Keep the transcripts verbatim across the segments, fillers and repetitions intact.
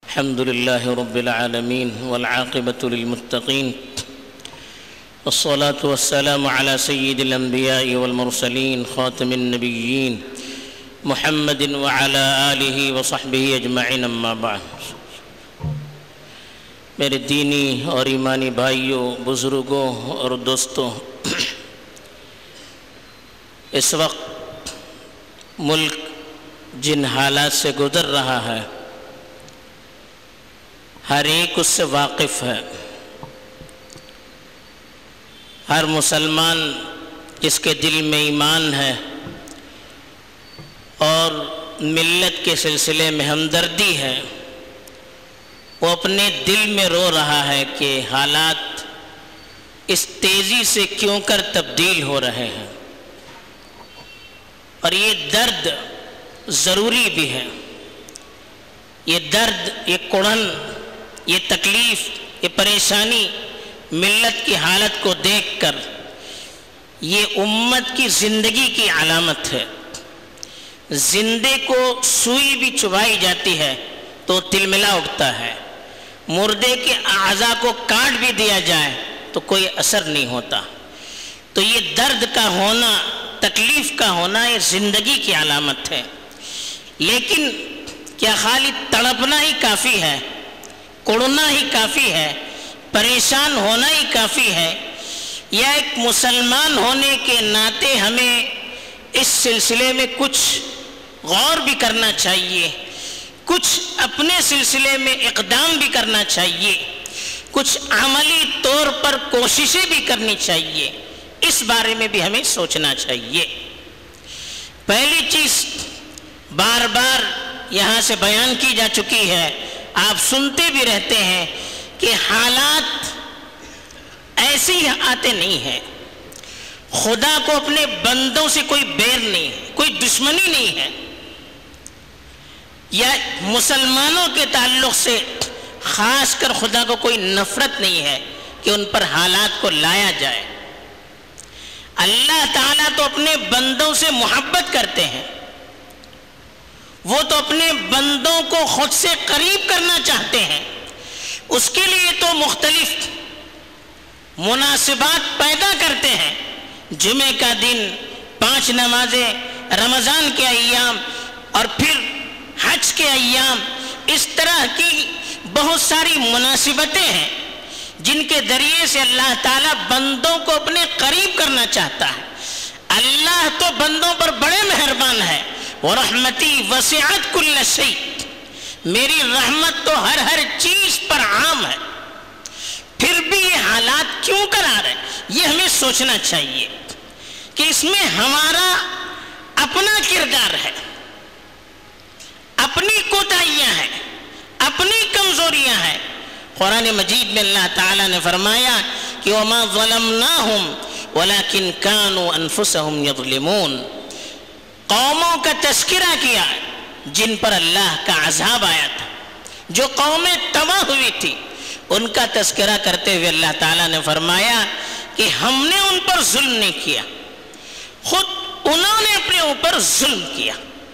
الحمد لله رب العالمين والعاقبة للمتقين والصلاة والسلام على سيد الأنبياء والمرسلين خاتم النبيين محمد وعلى آله وصحبه أجمعين اما بعد. میرے دینی اور ایمانی بھائیوں، بزرگوں اور دوستوں، اس وقت ملک جن حالات سے گزر رہا ہے ہر ایک اس سے واقف ہے. ہر مسلمان جس کے دل میں ایمان ہے اور ملت کے سلسلے میں ہمدردی ہے، وہ اپنے دل میں رو رہا ہے کہ حالات اس تیزی سے کیوں کر تبدیل ہو رہے ہیں. اور یہ درد ضروری بھی ہے. یہ درد، یہ کڑن، یہ تکلیف، یہ پریشانی ملت کی حالت کو دیکھ کر یہ امت کی زندگی کی علامت ہے. زندے کو سوئی بھی چبھائی جاتی ہے تو تلملا اٹھتا ہے. مردے کے اعضاء کو کاٹ بھی دیا جائے تو کوئی اثر نہیں ہوتا. تو یہ درد کا ہونا، تکلیف کا ہونا، یہ زندگی کی علامت ہے. لیکن کیا خالی تڑپنا ہی کافی ہے؟ کڑنا ہی کافی ہے؟ پریشان ہونا ہی کافی ہے؟ یا ایک مسلمان ہونے کے ناطے ہمیں اس سلسلے میں کچھ غور بھی کرنا چاہیے، کچھ اپنے سلسلے میں اقدام بھی کرنا چاہیے، کچھ عملی طور پر کوششیں بھی کرنی چاہیے. اس بارے میں بھی ہمیں سوچنا چاہیے. پہلی چیز بار بار یہاں سے بیان کی جا چکی ہے، آپ سنتے بھی رہتے ہیں کہ حالات ایسے ہی آتے نہیں ہیں. خدا کو اپنے بندوں سے کوئی بیر نہیں ہے، کوئی دشمنی نہیں ہے، یا مسلمانوں کے تعلق سے خاص کر خدا کو کوئی نفرت نہیں ہے کہ ان پر حالات کو لایا جائے. اللہ تعالیٰ تو اپنے بندوں سے محبت کرتے ہیں. وہ تو اپنے بندوں کو خود سے قریب کرنا چاہتے ہیں. اس کے لیے تو مختلف مناسبات پیدا کرتے ہیں. جمعہ کا دن، پانچ نمازیں، رمضان کے ایام، اور پھر حج کے ایام. اس طرح کی بہت ساری مناسبتیں ہیں جن کے ذریعے سے اللہ تعالیٰ بندوں کو اپنے قریب کرنا چاہتا ہے. اللہ تو بندوں پر بڑے مہربان ہے. وَرَحْمَتِي وَسِعَتْ كُلَّ شَيْءٍ، میری رحمت تو ہر ہر چیز پر عام ہے. پھر بھی یہ حالات کیوں کر آ رہے ہیں؟ یہ ہمیں سوچنا چاہیے کہ اس میں ہمارا اپنا کردار ہے، اپنی کوتاہیاں ہیں، اپنی کمزوریاں ہیں. قرآن مجید میں اللہ تعالیٰ نے فرمایا کہ وَمَا ظَلَمْنَاهُمْ وَلَكِنْ كَانُوا أَنفُسَهُمْ يَظْلِمُونَ. قوموں کا تذکرہ کیا جن پر اللہ کا عذاب آیا تھا، جو قومیں تباہ ہوئی تھی، ان کا تذکرہ کرتے ہوئے اللہ تعالیٰ نے فرمایا کہ ہم نے ان پر ظلم نہیں کیا، خود انہوں نے اپنے اوپر ظلم کیا.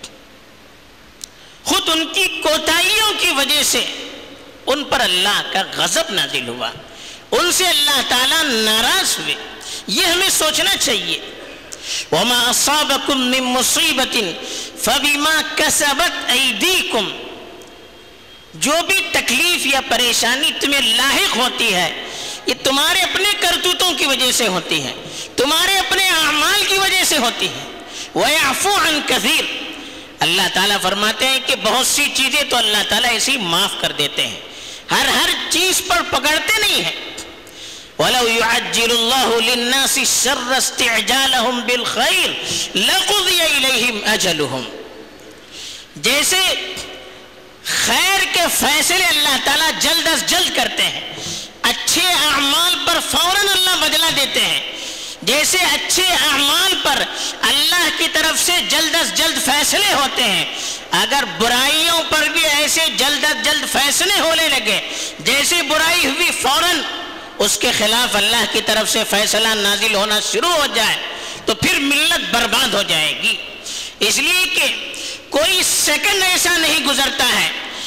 خود ان کی کوتاہیوں کی وجہ سے ان پر اللہ کا غضب نازل ہوا، ان سے اللہ تعالیٰ ناراض ہوئے. یہ ہمیں سوچنا چاہیے. وَمَا أَصَابَكُم مِّن مُّصِيبَةٍ فَبِمَا كَسَبَتْ أَيْدِيكُمْ. جو بھی تکلیف یا پریشانی تمہیں لاحق ہوتی ہے یہ تمہارے اپنے کرتوتوں کی وجہ سے ہوتی ہے، تمہارے اپنے اعمال کی وجہ سے ہوتی ہے. وَيَعْفُو عَن كَثِيرٍ. اللہ تعالیٰ فرماتے ہیں کہ بہت سی چیزیں تو اللہ تعالیٰ ایسے ہی معاف کر دیتے ہیں، ہر ہر چیز پر پکڑتے نہیں ہیں. وَلَوْ يُعَجِّلُ اللَّهُ لِلنَّاسِ الشَّرَّ اسْتِعْجَالَهُمْ بِالْخَيْرِ لَقُضِيَ إِلَيْهِمْ أَجَلُهُمْ. جیسے خیر کے فیصلے اللہ تعالیٰ جلد از جلد کرتے ہیں، اچھے اعمال پر فوراً اللہ بدلہ دیتے ہیں. جیسے اچھے اعمال پر اللہ کی طرف سے جلد از جلد فیصلے ہوتے ہیں، اگر برائیوں پر بھی ایسے جلد از جلد فیصلے ہونے لگے، جیسے برائی ہوئی فوراً اس کے خلاف اللہ کی طرف سے فیصلہ نازل ہونا شروع ہو جائے تو پھر ملت برباد ہو جائے گی. اس لیے کہ کوئی سیکنڈ ایسا نہیں گزرتا ہے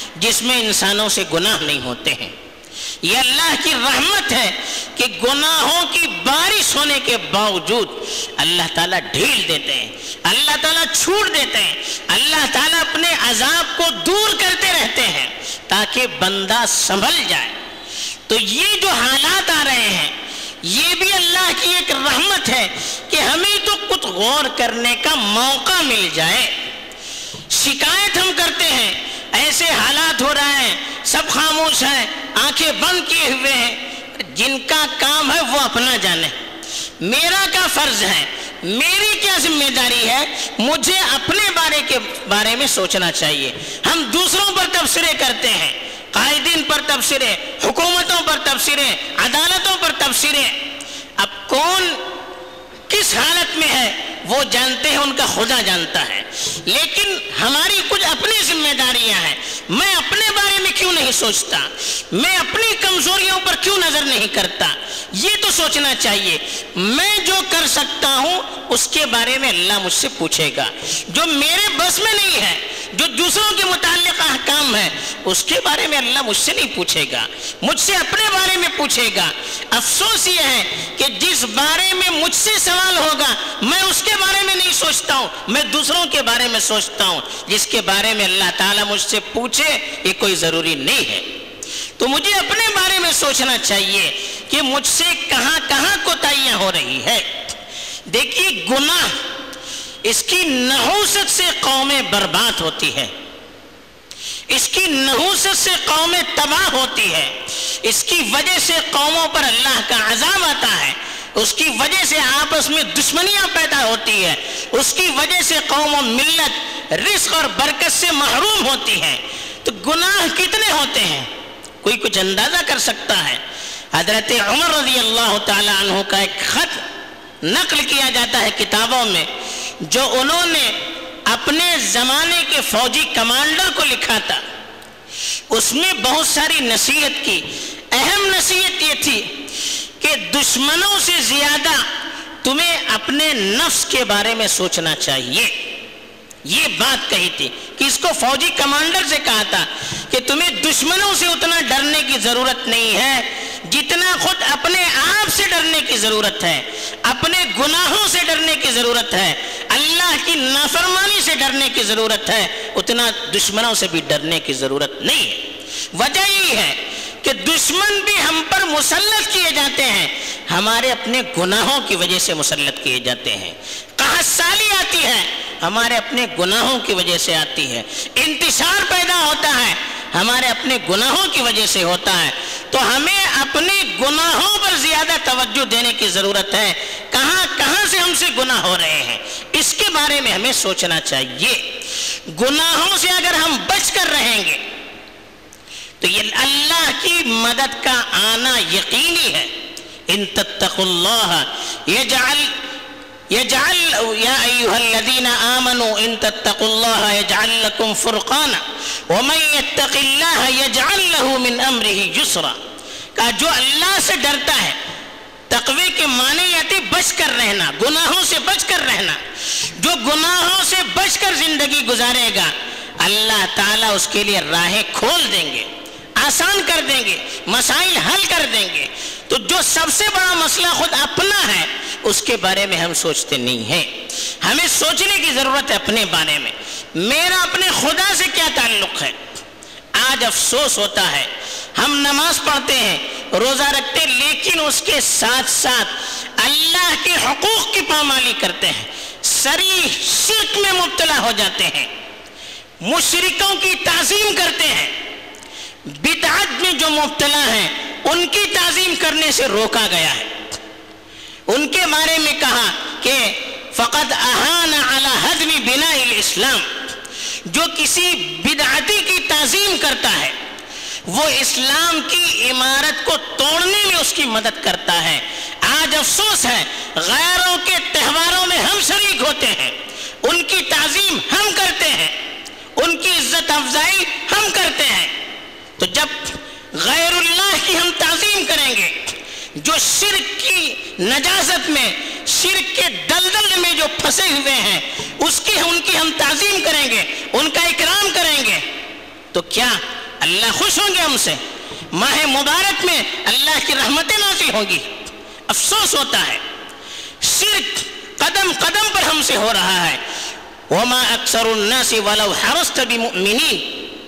جس میں انسانوں سے گناہ نہیں ہوتے ہیں۔ یہ اللہ کی رحمت ہے کہ گناہوں کی بارش ہونے کے باوجود اللہ تعالیٰ ڈھیل دیتے ہیں، اللہ تعالیٰ چھوٹ دیتے ہیں، اللہ تعالیٰ اپنے عذاب کو دور کرتے رہتے ہیں تاکہ بندہ سنبھل جائے۔ تو یہ جو حالات آ رہے ہیں یہ بھی اللہ کی ایک رحمت ہے کہ ہمیں تو کچھ غور کرنے کا موقع مل جائے۔ شکایت ہم کرتے ہیں ایسے حالات ہو رہے ہیں، سب خاموش ہیں، آنکھیں بند کیے ہوئے ہیں، جن کا کام ہے وہ اپنا جانے، میرا کیا فرض ہے، میری کیا ذمہ داری ہے، مجھے اپنے بارے کے بارے میں سوچنا چاہیے۔ ہم دوسروں پر تبصرے کرتے ہیں، قائدین پر تبصرے، حکومتوں پر تبصرے، عدالتوں پر تبصرے۔ اب کون کس حالت میں ہے وہ جانتے ہیں، ان کا خدا جانتا ہے، لیکن ہماری کچھ اپنی ذمہ داریاں ہیں۔ میں اپنے بارے میں کیوں نہیں سوچتا، میں اپنی کمزوریوں پر کیوں نظر نہیں کرتا، یہ تو سوچنا چاہیے۔ میں جو کر سکتا ہوں اس کے بارے میں اللہ مجھ سے پوچھے گا، جو میرے بس میں نہیں ہے، جو دوسروں کے متعلق احکام ہے، اس کے بارے میں اللہ مجھ سے نہیں پوچھے گا، مجھ سے اپنے بارے میں پوچھے گا۔ افسوس یہ ہے کہ جس بارے میں مجھ سے سوال ہوگا میں اس کے بارے میں نہیں سوچتا ہوں، میں دوسروں کے بارے میں سوچتا ہوں۔ جس کے بارے میں اللہ تعالیٰ مجھ سے پوچھے یہ کوئی ضروری نہیں ہے۔ تو مجھے اپنے بارے میں سوچنا چاہیے کہ مجھ سے کہاں کہاں کوتاہیاں ہو رہی ہے۔ دیکھیے گناہ، اس کی نحوست سے قومیں برباد ہوتی ہے، اس کی نحوست سے قومیں تباہ ہوتی ہے، اس کی وجہ سے قوموں پر اللہ کا عذاب آتا ہے، اس کی وجہ سے آپس میں دشمنیاں پیدا ہوتی ہے، اس کی وجہ سے قوم و ملت رزق اور برکت سے محروم ہوتی ہے۔ تو گناہ کتنے ہوتے ہیں کوئی کچھ اندازہ کر سکتا ہے؟ حضرت عمر رضی اللہ تعالی عنہ کا ایک خط نقل کیا جاتا ہے کتابوں میں، جو انہوں نے اپنے زمانے کے فوجی کمانڈر کو لکھا تھا۔ اس میں بہت ساری نصیحت کی، اہم نصیحت یہ تھی کہ دشمنوں سے زیادہ تمہیں اپنے نفس کے بارے میں سوچنا چاہیے۔ یہ بات کہی تھی کہ اس کو فوجی کمانڈر سے کہا تھا کہ تمہیں دشمنوں سے اتنا ڈرنے کی ضرورت نہیں ہے جتنا خود اپنے آپ سے ڈرنے کی ضرورت ہے، اپنے گناہوں سے ڈرنے کی ضرورت ہے، اللہ کی نافرمانی سے ڈرنے کی ضرورت ہے، اتنا دشمنوں سے بھی ڈرنے کی ضرورت نہیں ہے۔ وجہ یہ ہے کہ دشمن بھی ہم پر مسلط کیے جاتے ہیں، ہمارے اپنے گناہوں کی وجہ سے مسلط کیے جاتے ہیں۔ قحط سالی آتی ہے ہمارے اپنے گناہوں کی وجہ سے آتی ہے، انتشار پیدا ہوتا ہے ہمارے اپنے گناہوں کی وجہ سے ہوتا ہے۔ تو ہمیں اپنے گناہوں پر زیادہ توجہ دینے کی ضرورت ہے، کہاں کہاں سے ہم سے گناہ ہو رہے ہیں اس کے بارے میں ہمیں سوچنا چاہیے۔ گناہوں سے اگر ہم بچ کر رہیں گے تو یہ اللہ کی مدد کا آنا یقینی ہے۔ ان تتقوا اللہ یجعل یجعل یا ایھا الذین آمنوا ان تتقوا اللہ یجعل لکم فرقانا ومن یتق اللہ یجعل له من امرہ یسرا۔ کہا جو اللہ سے ڈرتا ہے، تقوی کے معنی یہ تھے بچ کر رہنا، گناہوں سے بچ کر رہنا، جو گناہوں سے بچ کر زندگی گزارے گا اللہ تعالیٰ اس کے لیے راہیں کھول دیں گے، آسان کر دیں گے، مسائل حل کر دیں گے۔ تو جو سب سے بڑا مسئلہ خود اپنا ہے اس کے بارے میں ہم سوچتے نہیں ہیں۔ ہمیں سوچنے کی ضرورت ہے اپنے بارے میں، میرا اپنے خدا سے کیا تعلق ہے۔ آج افسوس ہوتا ہے ہم نماز پڑھتے ہیں، روزہ رکھتے، لیکن اس کے ساتھ ساتھ اللہ کے حقوق کی پامالی کرتے ہیں، صریح شرک میں مبتلا ہو جاتے ہیں، مشرکوں کی تعظیم کرتے ہیں، بدعت میں جو مبتلا ہیں ان کی تعظیم کرنے سے روکا گیا ہے۔ ان کے بارے میں کہا کہ فقط اہان علی ہدم بناء الاسلام، جو کسی بدعتی کی تعظیم کرتا ہے وہ اسلام کی عمارت کو توڑنے میں اس کی مدد کرتا ہے۔ آج افسوس ہے غیروں کے تہواروں میں ہم شریک ہوتے ہیں، ان کی تعظیم ہم کرتے ہیں، ان کی عزت افزائی ہم کرتے ہیں۔ تو جب غیر اللہ کی ہم تعظیم کریں گے، جو شرک کی نجاست میں، شرک کے دلدل میں جو پھنسے ہوئے ہیں اس کی ان کی ہم تعظیم کریں گے، ان کا اکرام کریں گے، تو کیا اللہ خوش ہوں گے ہم سے، ماہ مبارک میں اللہ کی رحمتیں نازل ہوں گی۔ افسوس ہوتا ہے شرک قدم قدم پر ہم سے ہو رہا ہے۔ وما اکثر الناس ولو حرصت بمؤمنین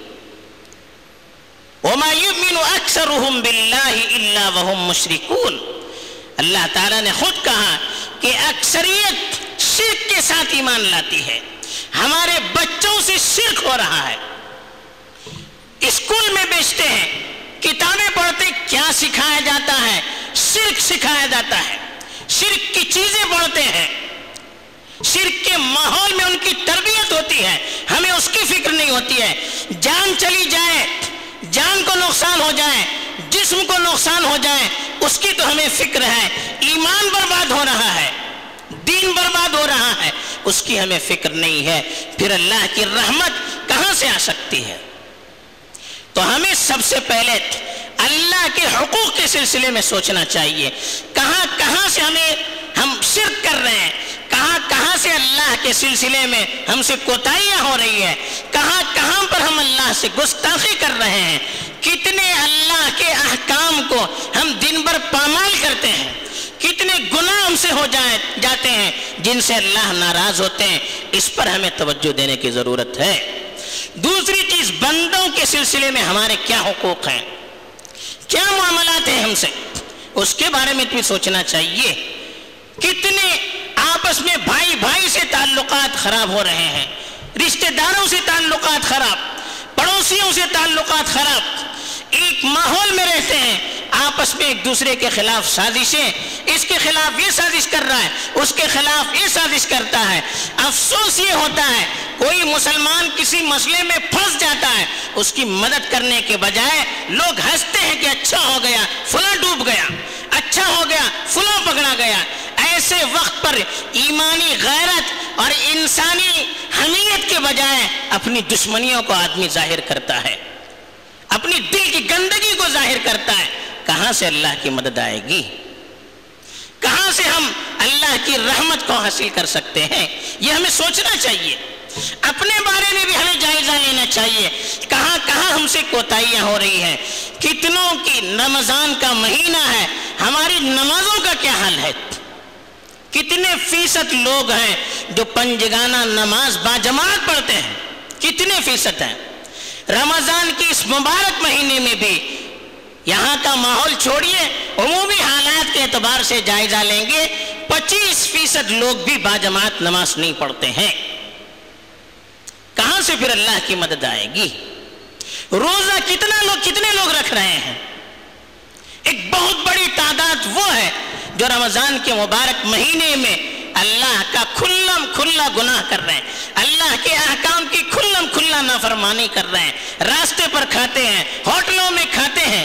وما یؤمن اکثرهم باللہ الا وهم مشرکون۔ اللہ تعالیٰ نے خود کہا کہ اکثریت شرک کے ساتھ ایمان لاتی ہے، ہمارے بچوں سے شرک ہو رہا ہے۔ اسکول میں بیچتے ہیں، کتابیں پڑھتے کیا سکھایا جاتا ہے؟ شرک سکھایا جاتا ہے، شرک کی چیزیں پڑھتے ہیں، شرک کے ماحول میں ان کی تربیت ہوتی ہے، ہمیں اس کی فکر نہیں ہوتی ہے۔ جان چلی جائے، جان کو نقصان ہو جائے، جسم کو نقصان ہو جائے، اس کی تو ہمیں فکر ہے۔ ایمان برباد ہو رہا ہے، دین برباد ہو رہا ہے، اس کی ہمیں فکر نہیں ہے، پھر اللہ کی رحمت کہاں سے آ سکتی ہے؟ تو ہمیں سب سے پہلے اللہ کے حقوق کے سلسلے میں سوچنا چاہیے، کہاں کہاں سے ہمیں ہم شرک کر رہے ہیں، کہاں کہاں سے اللہ کے سلسلے میں ہم سے کوتاہیاں ہو رہی ہے، کہاں کہاں پر ہم اللہ سے گستاخی کر رہے ہیں، کتنے اللہ کے احکام کو ہم دن بھر پامال کرتے ہیں، کتنے گناہ ہم سے ہو جائے جاتے ہیں جن سے اللہ ناراض ہوتے ہیں۔ اس پر ہمیں توجہ دینے کی ضرورت ہے۔ دوسری چیز، بندوں کے سلسلے میں ہمارے کیا حقوق ہیں، کیا معاملات ہیں ہم سے، اس کے بارے میں بھی سوچنا چاہیے۔ کتنے آپس میں بھائی بھائی سے تعلقات خراب ہو رہے ہیں، رشتہ داروں سے تعلقات خراب، پڑوسیوں سے تعلقات خراب، ایک ماحول میں رہتے ہیں، آپس میں ایک دوسرے کے خلاف سازشیں، اس کے خلاف یہ سازش کر رہا ہے، اس کے خلاف یہ سازش کرتا ہے۔ افسوس یہ ہوتا ہے کوئی مسلمان کسی مسئلے میں پھنس جاتا ہے، اس کی مدد کرنے کے بجائے لوگ ہنستے ہیں کہ اچھا ہو گیا فلاں ڈوب گیا، اچھا ہو گیا فلاں پکڑا گیا۔ ایسے وقت پر ایمانی غیرت اور انسانی حمیت کے بجائے اپنی دشمنیوں کو آدمی ظاہر کرتا ہے، اپنی دل کی گندگی کو ظاہر کرتا ہے۔ کہاں سے اللہ کی مدد آئے گی؟ کہاں سے ہم اللہ کی رحمت کو حاصل کر سکتے ہیں؟ یہ ہمیں سوچنا چاہیے، اپنے بارے میں بھی ہمیں جائزہ لینا چاہیے، کہاں کہاں ہم سے کوتاہیاں ہو رہی ہیں۔ کتنوں کی رمضان کا مہینہ ہے، ہماری نمازوں کا کیا حال ہے؟ کتنے فیصد لوگ ہیں جو پنجگانہ نماز باجماعت پڑھتے ہیں؟ کتنے فیصد ہیں؟ رمضان کی اس مبارک مہینے میں بھی یہاں کا ماحول چھوڑیے، عمومی حالات کے اعتبار سے جائزہ لیں گے، پچیس فیصد لوگ بھی باجماعت نماز نہیں پڑھتے ہیں۔ کہاں سے پھر اللہ کی مدد آئے گی؟ روزہ کتنا لوگ کتنے لوگ رکھ رہے ہیں؟ ایک بہت بڑی تعداد وہ ہے جو رمضان کے مبارک مہینے میں اللہ کا کھلم کھلا گناہ کر رہے ہیں، اللہ کے احکام کی کھلم کھلا نافرمانی کر رہے ہیں، راستے پر کھاتے ہیں، ہوٹلوں میں کھاتے ہیں،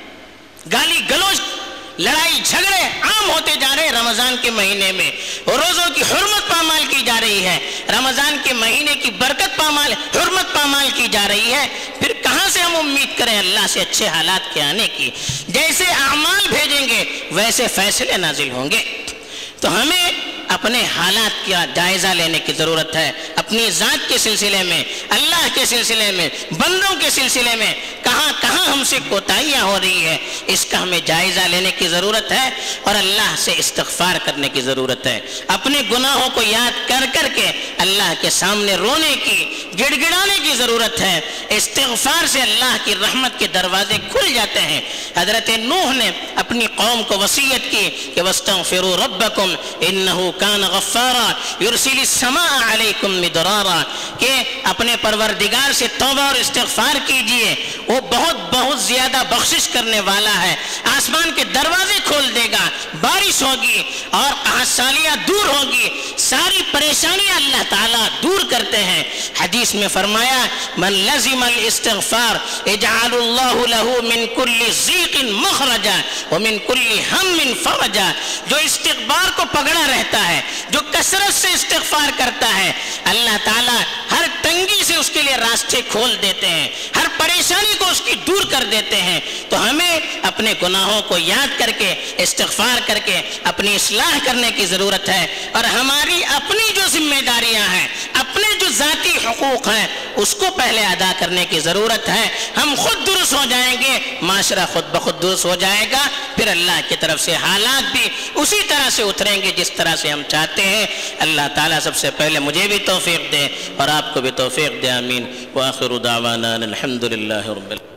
گالی گلوچ لڑائی جھگڑے عام ہوتے جا رہے ہیں۔ رمضان کے مہینے میں روزوں کی حرمت پامال کی جا رہی ہے، رمضان کے مہینے کی برکت پامال حرمت پامال کی جا رہی ہے، پھر کہاں سے ہم امید کریں اللہ سے اچھے حالات کے آنے کی؟ جیسے اعمال بھیجیں گے ویسے فیصلے نازل ہوں گے۔ تو ہمیں اپنے حالات کا جائزہ لینے کی ضرورت ہے، اپنی ذات کے سلسلے میں، اللہ کے سلسلے میں، بندوں کے سلسلے میں کہاں کہاں ہم سے کوتاہیاں ہو رہی ہے، اس کا ہمیں جائزہ لینے کی ضرورت ہے اور اللہ سے استغفار کرنے کی ضرورت ہے۔ اپنے گناہوں کو یاد کر کر کے اللہ کے سامنے رونے کی، گڑ گڑانے کی ضرورت ہے۔ استغفار سے اللہ کی رحمت کے دروازے کھل جاتے ہیں۔ حضرت نوح نے اپنی قوم کو وصیت کی کہ وَاسْتَغْفِرُوا رَبَّكُمْ إِنَّهُ کان غفارا یرسل السماء علیکم مدرارا، کہ اپنے پروردگار سے توبہ اور استغفار کیجئے، وہ بہت بہت زیادہ بخشش کرنے والا ہے، آسمان کے دروازے کھول دے گا، بارش ہوگی اور قحطسالیاں دور ہوگی، ساری پریشانیاں اللہ تعالیٰ دور کرتے ہیں۔ حدیث میں فرمایا من لزم الاستغفار اجعل اللہ له من كل ضیق مخرجا ومن كل ہم فرجا، جو استغفار کو پکڑا رہتا ہے، جو کثرت سے استغفار کرتا ہے، اللہ تعالیٰ ہر تنگی سے اس کے لیے راستے کھول دیتے ہیں، ہر پریشانی کو اس کی دور کر دیتے ہیں۔ تو ہمیں اپنے گناہوں کو یاد کر کے استغفار کر کے اپنی اصلاح کرنے کی ضرورت ہے، اور ہماری اپنی جو ذمہ داریاں ہیں، اپنے اپنے جو ذاتی حقوق ہیں اس کو پہلے ادا کرنے کی ضرورت ہے. ہم خود درست ہو جائیں گے، معاشرہ خود بخود درست ہو جائے گا، پھر اللہ کی طرف سے حالات بھی اسی طرح سے اتریں گے جس طرح سے ہم چاہتے ہیں. اللہ تعالیٰ سب سے پہلے مجھے بھی توفیق دے اور آپ کو بھی توفیق دے. آمین. وآخر دعوانا الحمد للہ رب العالمین.